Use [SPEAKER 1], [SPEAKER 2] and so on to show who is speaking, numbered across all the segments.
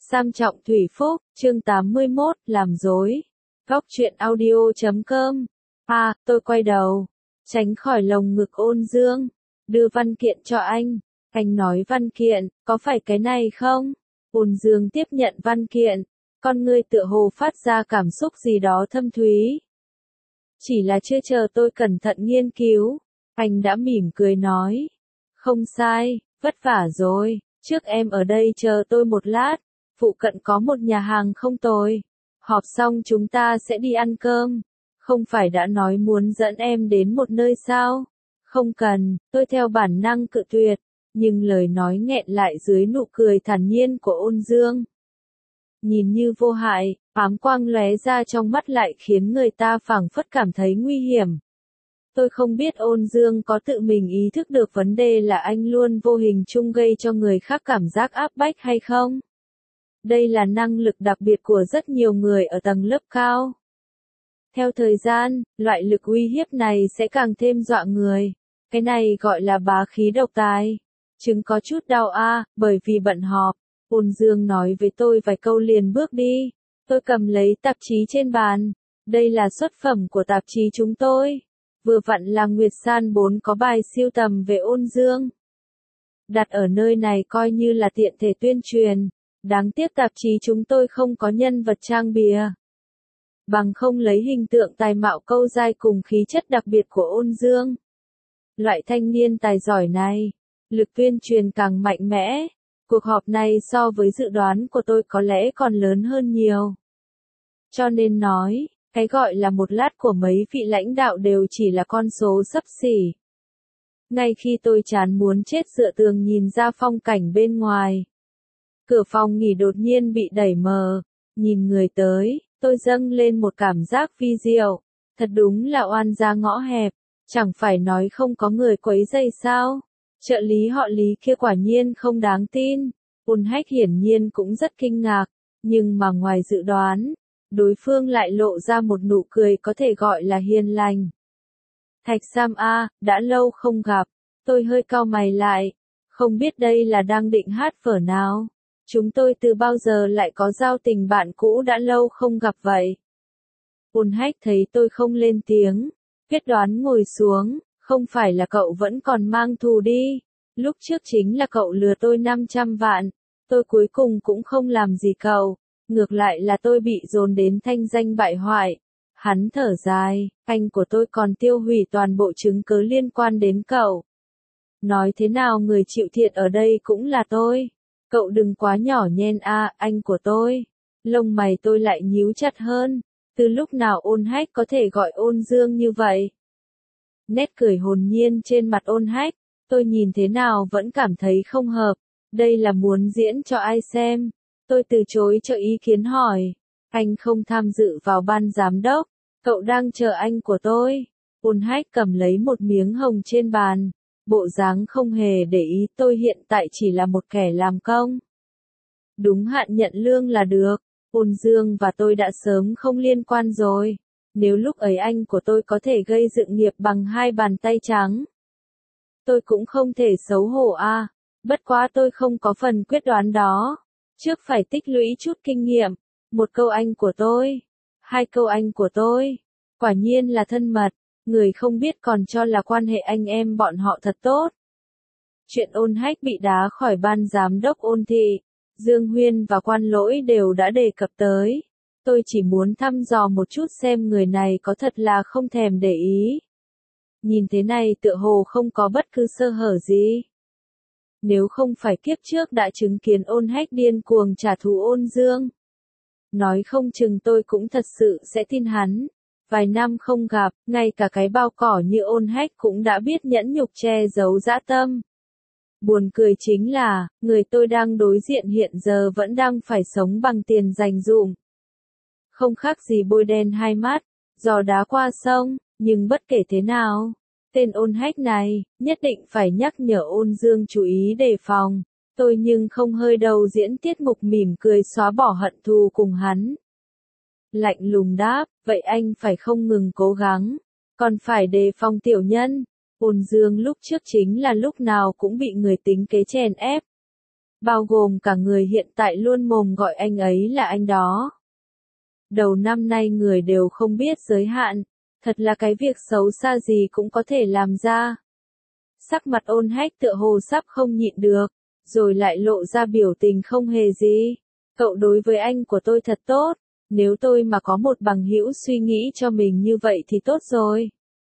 [SPEAKER 1] Sam Trọng Thủy Phúc, chương 81, làm dối. Góc truyện audio.com. Tôi quay đầu, tránh khỏi lồng ngực Ôn Dương, đưa văn kiện cho anh. Anh nói văn kiện, có phải cái này không? Ôn Dương tiếp nhận văn kiện, con ngươi tựa hồ phát ra cảm xúc gì đó thâm thúy. Chỉ là chưa chờ tôi cẩn thận nghiên cứu, anh đã mỉm cười nói. Không sai, vất vả rồi, trước em ở đây chờ tôi một lát, phụ cận có một nhà hàng không tồi. Họp xong chúng ta sẽ đi ăn cơm. Không phải đã nói muốn dẫn em đến một nơi sao? Không cần, tôi theo bản năng cự tuyệt, nhưng lời nói nghẹn lại dưới nụ cười thản nhiên của Ôn Dương. Nhìn như vô hại, ám quang lóe ra trong mắt lại khiến người ta phảng phất cảm thấy nguy hiểm. Tôi không biết Ôn Dương có tự mình ý thức được vấn đề là anh luôn vô hình chung gây cho người khác cảm giác áp bách hay không? Đây là năng lực đặc biệt của rất nhiều người ở tầng lớp cao. Theo thời gian, loại lực uy hiếp này sẽ càng thêm dọa người. Cái này gọi là bá khí độc tài. Chứng có chút đau bởi vì bận họp. Ôn Dương nói với tôi vài câu liền bước đi. Tôi cầm lấy tạp chí trên bàn. Đây là xuất phẩm của tạp chí chúng tôi. Vừa vặn là Nguyệt San 4 có bài siêu tầm về Ôn Dương. Đặt ở nơi này coi như là tiện thể tuyên truyền. Đáng tiếc tạp chí chúng tôi không có nhân vật trang bìa. Bằng không lấy hình tượng tài mạo câu dai cùng khí chất đặc biệt của Ôn Dương. Loại thanh niên tài giỏi này, lực tuyên truyền càng mạnh mẽ. Cuộc họp này so với dự đoán của tôi có lẽ còn lớn hơn nhiều. Cho nên nói, cái gọi là một lát của mấy vị lãnh đạo đều chỉ là con số xấp xỉ. Ngay khi tôi chán muốn chết dựa tường nhìn ra phong cảnh bên ngoài. Cửa phòng nghỉ đột nhiên bị đẩy mờ, nhìn người tới, tôi dâng lên một cảm giác vi diệu, thật đúng là oan gia ngõ hẹp, chẳng phải nói không có người quấy rầy sao, trợ lý họ Lý kia quả nhiên không đáng tin, Ôn Hách hiển nhiên cũng rất kinh ngạc, nhưng mà ngoài dự đoán, đối phương lại lộ ra một nụ cười có thể gọi là hiền lành. Thạch Sam đã lâu không gặp, tôi hơi cau mày lại, không biết đây là đang định hát vở nào. Chúng tôi từ bao giờ lại có giao tình bạn cũ đã lâu không gặp vậy? Ôn Hách thấy tôi không lên tiếng, quyết đoán ngồi xuống, không phải là cậu vẫn còn mang thù đi. Lúc trước chính là cậu lừa tôi 500 vạn, tôi cuối cùng cũng không làm gì cậu, ngược lại là tôi bị dồn đến thanh danh bại hoại. Hắn thở dài, anh của tôi còn tiêu hủy toàn bộ chứng cứ liên quan đến cậu. Nói thế nào người chịu thiệt ở đây cũng là tôi. Cậu đừng quá nhỏ nhen anh của tôi. Lông mày tôi lại nhíu chặt hơn. Từ lúc nào Ôn Hách có thể gọi Ôn Dương như vậy? Nét cười hồn nhiên trên mặt Ôn Hách, tôi nhìn thế nào vẫn cảm thấy không hợp. Đây là muốn diễn cho ai xem? Tôi từ chối cho ý kiến hỏi. Anh không tham dự vào ban giám đốc. Cậu đang chờ anh của tôi. Ôn Hách cầm lấy một miếng hồng trên bàn. Bộ dáng không hề để ý tôi hiện tại chỉ là một kẻ làm công. Đúng hạn nhận lương là được, Ôn Dương và tôi đã sớm không liên quan rồi. Nếu lúc ấy anh của tôi có thể gây dựng nghiệp bằng 2 bàn tay trắng. Tôi cũng không thể xấu hổ bất quá tôi không có phần quyết đoán đó. Trước phải tích lũy chút kinh nghiệm, 1 câu anh của tôi, 2 câu anh của tôi, quả nhiên là thân mật. Người không biết còn cho là quan hệ anh em bọn họ thật tốt. Chuyện Ôn Hách bị đá khỏi ban giám đốc Ôn thị, Dương Huyên và Quan Lỗi đều đã đề cập tới. Tôi chỉ muốn thăm dò một chút xem người này có thật là không thèm để ý. Nhìn thế này tựa hồ không có bất cứ sơ hở gì. Nếu không phải kiếp trước đã chứng kiến Ôn Hách điên cuồng trả thù Ôn Dương. Nói không chừng tôi cũng thật sự sẽ tin hắn. Vài năm không gặp, ngay cả cái bao cỏ như Ôn Hách cũng đã biết nhẫn nhục che giấu dã tâm. Buồn cười chính là, người tôi đang đối diện hiện giờ vẫn đang phải sống bằng tiền dành dụm. Không khác gì bôi đen hai mắt, giò đá qua sông, nhưng bất kể thế nào, tên Ôn Hách này, nhất định phải nhắc nhở Ôn Dương chú ý đề phòng. Tôi nhưng không hơi đầu diễn tiết mục mỉm cười xóa bỏ hận thù cùng hắn. Lạnh lùng đáp, vậy anh phải không ngừng cố gắng, còn phải đề phòng tiểu nhân. Ôn Dương lúc trước chính là lúc nào cũng bị người tính kế chèn ép. bao gồm cả người hiện tại luôn mồm gọi anh ấy là anh đó. Đầu năm nay người đều không biết giới hạn, thật là cái việc xấu xa gì cũng có thể làm ra. Sắc mặt Ôn Hách tựa hồ sắp không nhịn được, rồi lại lộ ra biểu tình không hề gì. Cậu đối với anh của tôi thật tốt, nếu tôi mà có một bằng hữu suy nghĩ cho mình như vậy thì tốt rồi.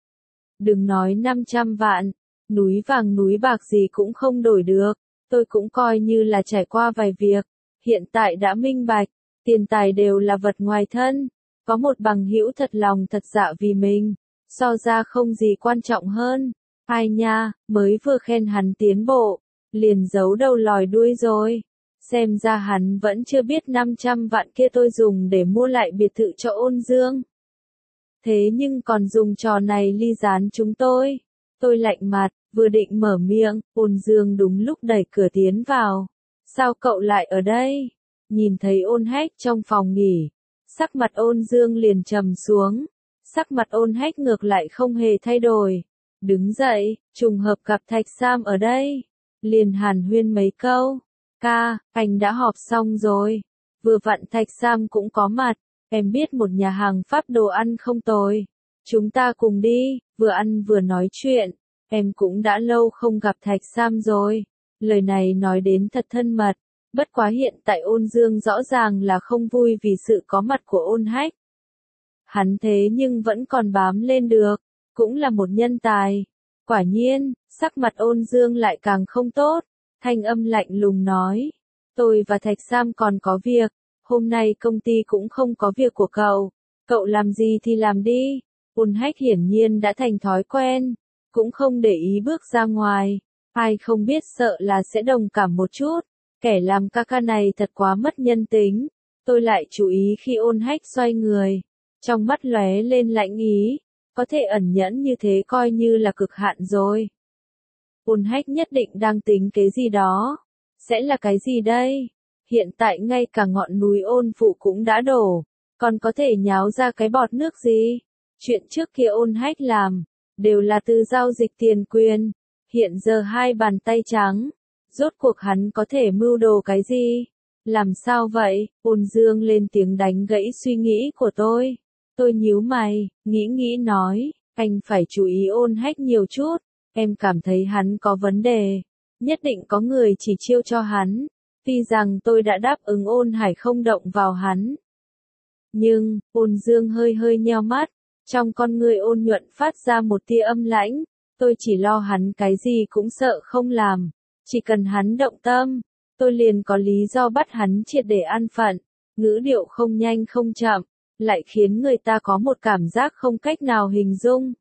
[SPEAKER 1] Đừng nói 500 vạn, núi vàng núi bạc gì cũng không đổi được, tôi cũng coi như là trải qua vài việc, hiện tại đã minh bạch, tiền tài đều là vật ngoài thân, có một bằng hữu thật lòng thật dạ vì mình, so ra không gì quan trọng hơn. Ai nha, mới vừa khen hắn tiến bộ, liền giấu đầu lòi đuôi rồi. Xem ra hắn vẫn chưa biết 500 vạn kia tôi dùng để mua lại biệt thự cho Ôn Dương. Thế nhưng còn dùng trò này ly gián chúng tôi. Tôi lạnh mặt, vừa định mở miệng, Ôn Dương đúng lúc đẩy cửa tiến vào. Sao cậu lại ở đây? Nhìn thấy Ôn Hách trong phòng nghỉ, sắc mặt Ôn Dương liền trầm xuống. Sắc mặt Ôn Hách ngược lại không hề thay đổi. Đứng dậy, trùng hợp gặp Thạch Sam ở đây. Liền hàn huyên mấy câu. Ca, anh đã họp xong rồi. Vừa vặn Thạch Sam cũng có mặt. Em biết một nhà hàng Pháp đồ ăn không tồi. Chúng ta cùng đi, vừa ăn vừa nói chuyện. Em cũng đã lâu không gặp Thạch Sam rồi. Lời này nói đến thật thân mật. Bất quá hiện tại Ôn Dương rõ ràng là không vui vì sự có mặt của Ôn Hách. Hắn thế nhưng vẫn còn bám lên được. Cũng là một nhân tài. Quả nhiên, sắc mặt Ôn Dương lại càng không tốt. Thanh âm lạnh lùng nói. Tôi và Thạch Sam còn có việc. Hôm nay công ty cũng không có việc của cậu. Cậu làm gì thì làm đi. Ôn Hách hiển nhiên đã thành thói quen. Cũng không để ý bước ra ngoài. Ai không biết sợ là sẽ đồng cảm một chút. Kẻ làm ca ca này thật quá mất nhân tính. Tôi lại chú ý khi Ôn Hách xoay người. Trong mắt lóe lên lạnh ý. Có thể ẩn nhẫn như thế coi như là cực hạn rồi. Ôn Hách nhất định đang tính cái gì đó. Sẽ là cái gì đây? Hiện tại ngay cả ngọn núi Ôn Phụ cũng đã đổ. Còn có thể nháo ra cái bọt nước gì? Chuyện trước kia Ôn Hách làm. Đều là từ giao dịch tiền quyền. Hiện giờ hai bàn tay trắng. Rốt cuộc hắn có thể mưu đồ cái gì? Làm sao vậy? Ôn Dương lên tiếng đánh gãy suy nghĩ của tôi. Tôi nhíu mày, nghĩ nói, anh phải chú ý Ôn Hách nhiều chút, em cảm thấy hắn có vấn đề, nhất định có người chỉ chiêu cho hắn, tuy rằng tôi đã đáp ứng Ôn Hải không động vào hắn. Nhưng, Ôn Dương hơi nheo mắt, trong con người ôn nhuận phát ra một tia âm lãnh, tôi chỉ lo hắn cái gì cũng sợ không làm, chỉ cần hắn động tâm, tôi liền có lý do bắt hắn triệt để an phận, ngữ điệu không nhanh không chậm. Lại khiến người ta có một cảm giác không cách nào hình dung.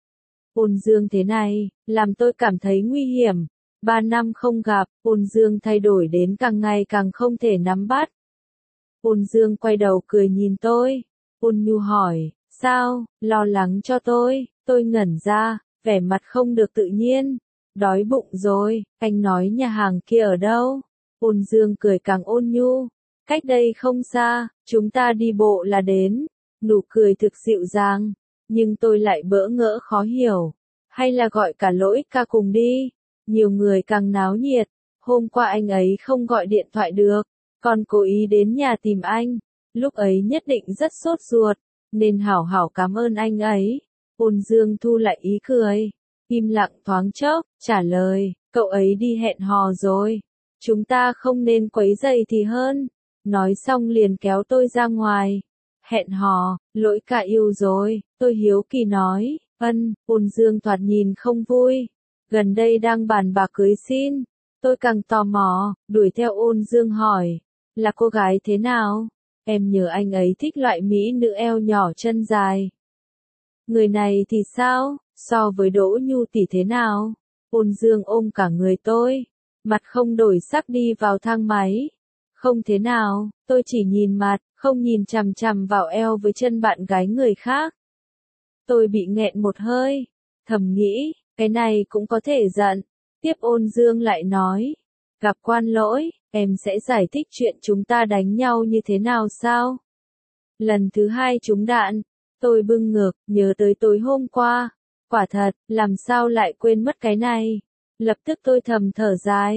[SPEAKER 1] Ôn Dương thế này, làm tôi cảm thấy nguy hiểm. 3 năm không gặp, Ôn Dương thay đổi đến càng ngày càng không thể nắm bắt. Ôn Dương quay đầu cười nhìn tôi. Ôn nhu hỏi, sao, lo lắng cho tôi ngẩn ra, vẻ mặt không được tự nhiên. Đói bụng rồi, anh nói nhà hàng kia ở đâu? Ôn Dương cười càng ôn nhu. Cách đây không xa, chúng ta đi bộ là đến. Nụ cười thực dịu dàng, nhưng tôi lại bỡ ngỡ khó hiểu. Hay là gọi cả Lỗi ca cùng đi. Nhiều người càng náo nhiệt. Hôm qua anh ấy không gọi điện thoại được, còn cố ý đến nhà tìm anh. Lúc ấy nhất định rất sốt ruột, nên hảo hảo cảm ơn anh ấy. Ôn Dương thu lại ý cười. Im lặng thoáng chốc, trả lời, cậu ấy đi hẹn hò rồi. Chúng ta không nên quấy rầy thì hơn. Nói xong liền kéo tôi ra ngoài. Hẹn hò, Lỗi ca yêu rồi, tôi hiếu kỳ nói, Ôn Dương thoạt nhìn không vui. Gần đây đang bàn bạc cưới xin. Tôi càng tò mò, đuổi theo Ôn Dương hỏi, là cô gái thế nào? Em nhớ anh ấy thích loại mỹ nữ eo nhỏ chân dài. Người này thì sao, so với Đỗ Nhu tỷ thế nào? Ôn Dương ôm cả người tôi, mặt không đổi sắc đi vào thang máy. Không thế nào, tôi chỉ nhìn mặt, không nhìn chằm chằm vào eo với chân bạn gái người khác. Tôi bị nghẹn một hơi, thầm nghĩ, cái này cũng có thể giận. Tiếp Ôn Dương lại nói, gặp Quan Lỗi, em sẽ giải thích chuyện chúng ta đánh nhau như thế nào sao? Lần thứ 2 trúng đạn, tôi bưng ngực, nhớ tới tối hôm qua. Quả thật, làm sao lại quên mất cái này? Lập tức tôi thầm thở dài.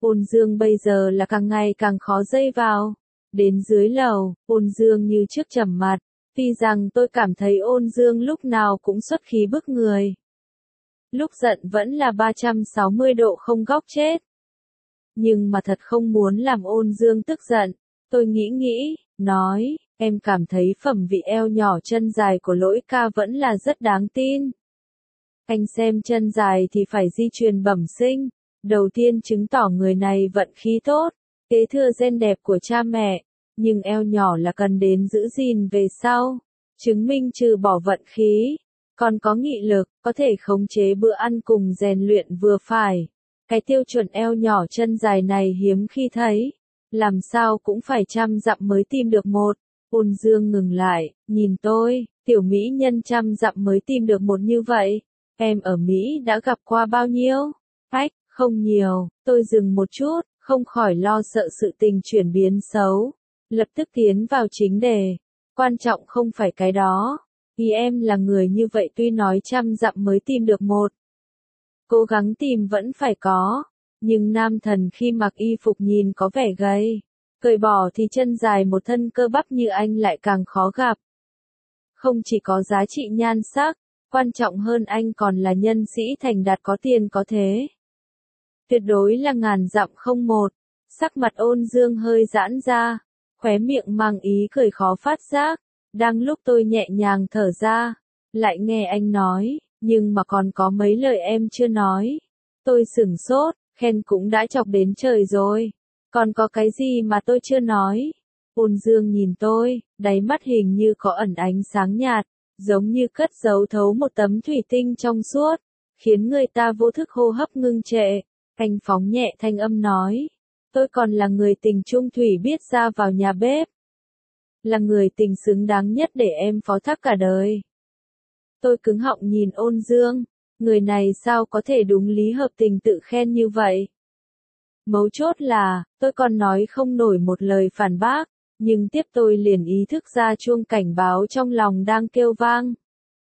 [SPEAKER 1] Ôn Dương bây giờ là càng ngày càng khó dây vào. Đến dưới lầu, Ôn Dương như trước trầm mặt, tuy rằng tôi cảm thấy Ôn Dương lúc nào cũng xuất khí bức người. Lúc giận vẫn là 360 độ không góc chết. Nhưng mà thật không muốn làm Ôn Dương tức giận, tôi nghĩ, nói, em cảm thấy phẩm vị eo nhỏ chân dài của Lỗi ca vẫn là rất đáng tin. Anh xem chân dài thì phải di truyền bẩm sinh, đầu tiên chứng tỏ người này vận khí tốt, kế thừa gen đẹp của cha mẹ, nhưng eo nhỏ là cần đến giữ gìn về sau, chứng minh trừ bỏ vận khí, còn có nghị lực, có thể khống chế bữa ăn cùng rèn luyện vừa phải. Cái tiêu chuẩn eo nhỏ chân dài này hiếm khi thấy, làm sao cũng phải 100 dặm mới tìm được một. Ôn Dương ngừng lại, nhìn tôi, tiểu mỹ nhân 100 dặm mới tìm được một như vậy. Em ở Mỹ đã gặp qua bao nhiêu? Ách, không nhiều, tôi dừng một chút, không khỏi lo sợ sự tình chuyển biến xấu. Lập tức tiến vào chính đề. Quan trọng không phải cái đó. Vì em là người như vậy tuy nói 100 dặm mới tìm được một. Cố gắng tìm vẫn phải có. Nhưng nam thần khi mặc y phục nhìn có vẻ gầy. Cởi bỏ thì chân dài một thân cơ bắp như anh lại càng khó gặp. Không chỉ có giá trị nhan sắc, quan trọng hơn anh còn là nhân sĩ thành đạt có tiền có thế. Tuyệt đối là ngàn dặm không một. Sắc mặt Ôn Dương hơi giãn ra, khóe miệng mang ý cười khó phát giác. Đang lúc tôi nhẹ nhàng thở ra, lại nghe anh nói, nhưng mà còn có mấy lời em chưa nói. Tôi sửng sốt, khen cũng đã chọc đến trời rồi. Còn có cái gì mà tôi chưa nói? Ôn Dương nhìn tôi, đáy mắt hình như có ẩn ánh sáng nhạt, giống như cất giấu thấu một tấm thủy tinh trong suốt, khiến người ta vô thức hô hấp ngưng trệ. Anh phóng nhẹ thanh âm nói, tôi còn là người tình trung thủy biết ra vào nhà bếp. Là người tình xứng đáng nhất để em phó thác cả đời. Tôi cứng họng nhìn Ôn Dương, người này sao có thể đúng lý hợp tình tự khen như vậy. Mấu chốt là, tôi còn nói không nổi một lời phản bác, nhưng tiếp tôi liền ý thức ra chuông cảnh báo trong lòng đang kêu vang.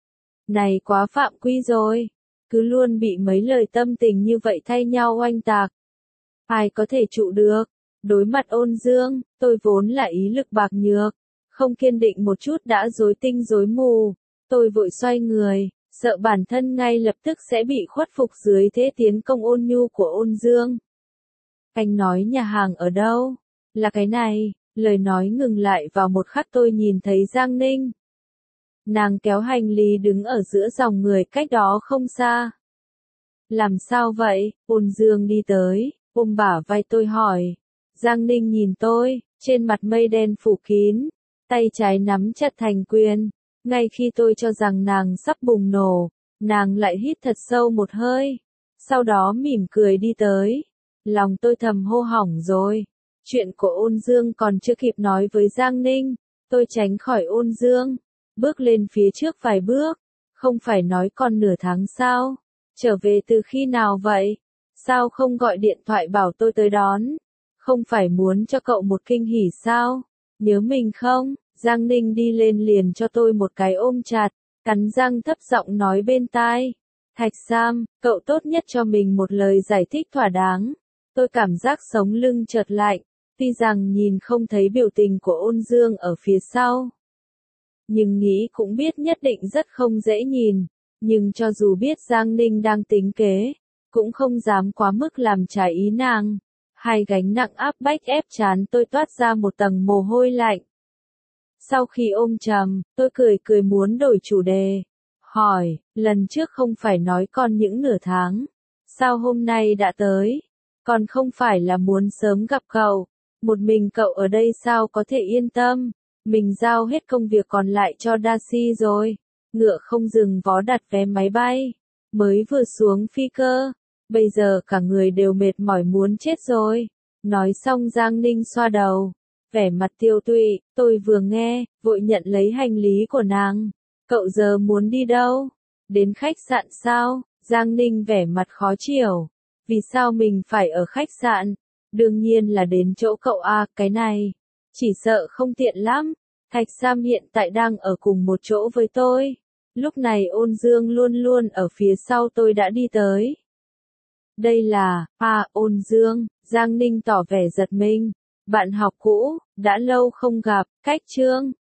[SPEAKER 1] Này quá phạm quy rồi, cứ luôn bị mấy lời tâm tình như vậy thay nhau oanh tạc. Ai có thể trụ được? Đối mặt Ôn Dương, tôi vốn là ý lực bạc nhược, không kiên định một chút đã rối tinh rối mù. Tôi vội xoay người, sợ bản thân ngay lập tức sẽ bị khuất phục dưới thế tiến công ôn nhu của Ôn Dương. Anh nói nhà hàng ở đâu? Là cái này. Lời nói ngừng lại vào một khắc tôi nhìn thấy Giang Ninh. Nàng kéo hành lý đứng ở giữa dòng người cách đó không xa. Làm sao vậy? Ôn Dương đi tới, ôm bả vai tôi hỏi. Giang Ninh nhìn tôi, trên mặt mây đen phủ kín, tay trái nắm chặt thành quyền. Ngay khi tôi cho rằng nàng sắp bùng nổ, nàng lại hít thật sâu một hơi. Sau đó mỉm cười đi tới. Lòng tôi thầm hô hỏng rồi. Chuyện của Ôn Dương còn chưa kịp nói với Giang Ninh, tôi tránh khỏi Ôn Dương, bước lên phía trước vài bước. Không phải nói còn nửa tháng sao? Trở về từ khi nào vậy? Sao không gọi điện thoại bảo tôi tới đón? Không phải muốn cho cậu một kinh hỉ sao? Nhớ mình không? Giang Ninh đi lên liền cho tôi một cái ôm chặt, cắn răng thấp giọng nói bên tai. Thạch Sam, cậu tốt nhất cho mình một lời giải thích thỏa đáng. Tôi cảm giác sống lưng chợt lạnh, tuy rằng nhìn không thấy biểu tình của Ôn Dương ở phía sau. Nhưng nghĩ cũng biết nhất định rất không dễ nhìn, nhưng cho dù biết Giang Ninh đang tính kế, cũng không dám quá mức làm trái ý nàng. Hai gánh nặng áp bách ép trán tôi toát ra một tầng mồ hôi lạnh. Sau khi ôm chầm, tôi cười muốn đổi chủ đề. Hỏi, lần trước không phải nói còn những nửa tháng. Sao hôm nay đã tới? Còn không phải là muốn sớm gặp cậu. Một mình cậu ở đây sao có thể yên tâm. Mình giao hết công việc còn lại cho Darcy rồi. Ngựa không dừng vó đặt vé máy bay. Mới vừa xuống phi cơ. Bây giờ cả người đều mệt mỏi muốn chết rồi. Nói xong Giang Ninh xoa đầu. Vẻ mặt tiêu tụy, tôi vừa nghe, vội nhận lấy hành lý của nàng. Cậu giờ muốn đi đâu? Đến khách sạn sao? Giang Ninh vẻ mặt khó chịu. Vì sao mình phải ở khách sạn? Đương nhiên là đến chỗ cậu à, cái này. Chỉ sợ không tiện lắm. Thạch Sam hiện tại đang ở cùng một chỗ với tôi. Lúc này Ôn Dương luôn luôn ở phía sau tôi đã đi tới. Đây là, Ôn Dương, Giang Ninh tỏ vẻ giật mình. Bạn học cũ, đã lâu không gặp, cách chương.